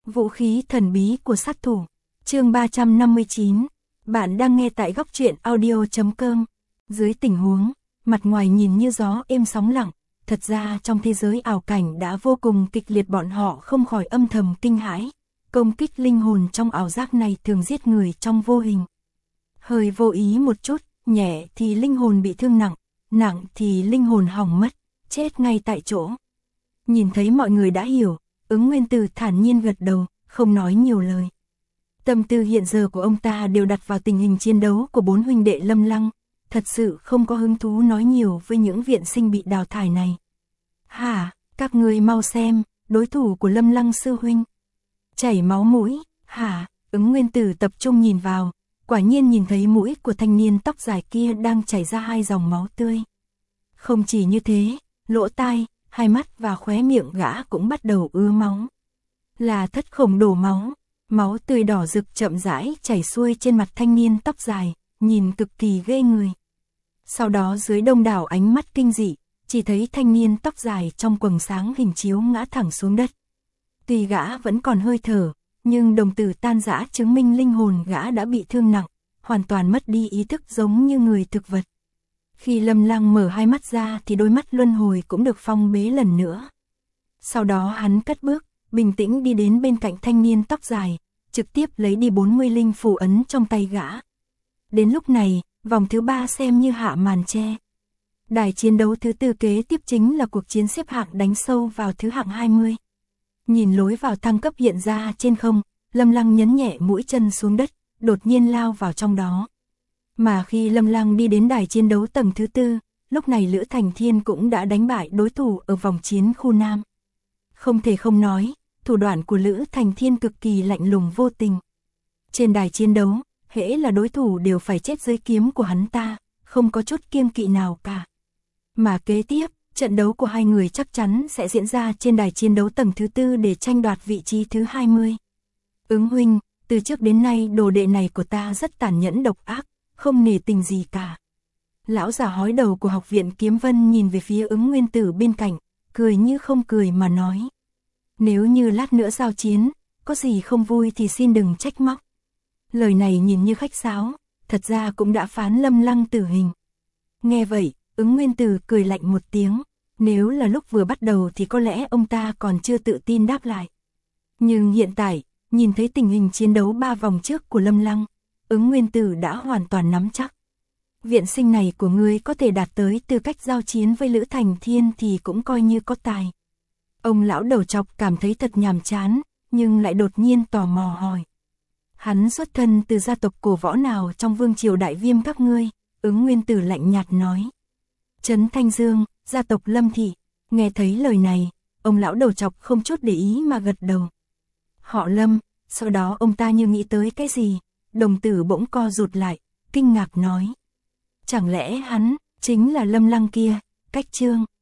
Vũ khí thần bí của sát thủ. Chương 359. Bạn đang nghe tại góc truyện audio.com. Dưới tình huống, mặt ngoài nhìn như gió êm sóng lặng, thật ra trong thế giới ảo cảnh đã vô cùng kịch liệt, bọn họ không khỏi âm thầm kinh hãi. Công kích linh hồn trong ảo giác này thường giết người trong vô hình. Hơi vô ý một chút, nhẹ thì linh hồn bị thương nặng, nặng thì linh hồn hỏng mất, chết ngay tại chỗ. Nhìn thấy mọi người đã hiểu, Ứng Nguyên Tử thản nhiên gật đầu, không nói nhiều lời. Tâm tư hiện giờ của ông ta đều đặt vào tình hình chiến đấu của 4 huynh đệ Lâm Lăng, thật sự không có hứng thú nói nhiều với những viện sinh bị đào thải này. Hả, các người mau xem, đối thủ của Lâm Lăng sư huynh. Chảy máu mũi, hả, Ứng Nguyên Tử tập trung nhìn vào, quả nhiên nhìn thấy mũi của thanh niên tóc dài kia đang chảy ra 2 dòng máu tươi. Không chỉ như thế, lỗ tai, hai mắt và khóe miệng gã cũng bắt đầu ứa máu. Là thất khổng đổ máu, máu tươi đỏ rực chậm rãi chảy xuôi trên mặt thanh niên tóc dài, nhìn cực kỳ ghê người. Sau đó dưới đông đảo ánh mắt kinh dị, chỉ thấy thanh niên tóc dài trong quầng sáng hình chiếu ngã thẳng xuống đất. Tuy gã vẫn còn hơi thở, nhưng đồng tử tan rã chứng minh linh hồn gã đã bị thương nặng, hoàn toàn mất đi ý thức giống như người thực vật. Khi Lâm Lăng mở hai mắt ra thì đôi mắt luân hồi cũng được phong bế lần nữa. Sau đó hắn cất bước, bình tĩnh đi đến bên cạnh thanh niên tóc dài, trực tiếp lấy đi 40 linh phù ấn trong tay gã. Đến lúc này, vòng thứ 3 xem như hạ màn che. Đài chiến đấu thứ 4 kế tiếp chính là cuộc chiến xếp hạng đánh sâu vào thứ hạng 20. Nhìn lối vào thăng cấp hiện ra trên không, Lâm Lăng nhấn nhẹ mũi chân xuống đất, đột nhiên lao vào trong đó. Mà khi Lâm Lăng đi đến đài chiến đấu tầng thứ 4, lúc này Lữ Thành Thiên cũng đã đánh bại đối thủ ở vòng chiến khu Nam. Không thể không nói, thủ đoạn của Lữ Thành Thiên cực kỳ lạnh lùng vô tình. Trên đài chiến đấu, hễ là đối thủ đều phải chết dưới kiếm của hắn ta, không có chút kiêng kỵ nào cả. Mà kế tiếp, trận đấu của hai người chắc chắn sẽ diễn ra trên đài chiến đấu tầng thứ 4 để tranh đoạt vị trí thứ 20. Ứng huynh, từ trước đến nay đồ đệ này của ta rất tàn nhẫn độc ác, không nể tình gì cả. Lão già hói đầu của học viện Kiếm Vân nhìn về phía Ứng Nguyên Tử bên cạnh, cười như không cười mà nói. Nếu như lát nữa giao chiến, có gì không vui thì xin đừng trách móc. Lời này nhìn như khách sáo, thật ra cũng đã phán Lâm Lăng tử hình. Nghe vậy, Ứng Nguyên Tử cười lạnh một tiếng, nếu là lúc vừa bắt đầu thì có lẽ ông ta còn chưa tự tin đáp lại. Nhưng hiện tại, nhìn thấy tình hình chiến đấu 3 vòng trước của Lâm Lăng, Ứng Nguyên Tử đã hoàn toàn nắm chắc. Viện sinh này của ngươi có thể đạt tới tư cách giao chiến với Lữ Thành Thiên thì cũng coi như có tài. Ông lão đầu trọc cảm thấy thật nhàm chán, nhưng lại đột nhiên tò mò hỏi. Hắn xuất thân từ gia tộc cổ võ nào trong vương triều Đại Viêm các ngươi? Ứng Nguyên Tử lạnh nhạt nói. Trấn Thanh Dương, gia tộc Lâm Thị. Nghe thấy lời này, ông lão đầu trọc không chút để ý mà gật đầu. Họ Lâm, sau đó ông ta như nghĩ tới cái gì, đồng tử bỗng co rụt lại, kinh ngạc nói. Chẳng lẽ hắn, chính là Lâm Lăng kia, Cách Trương.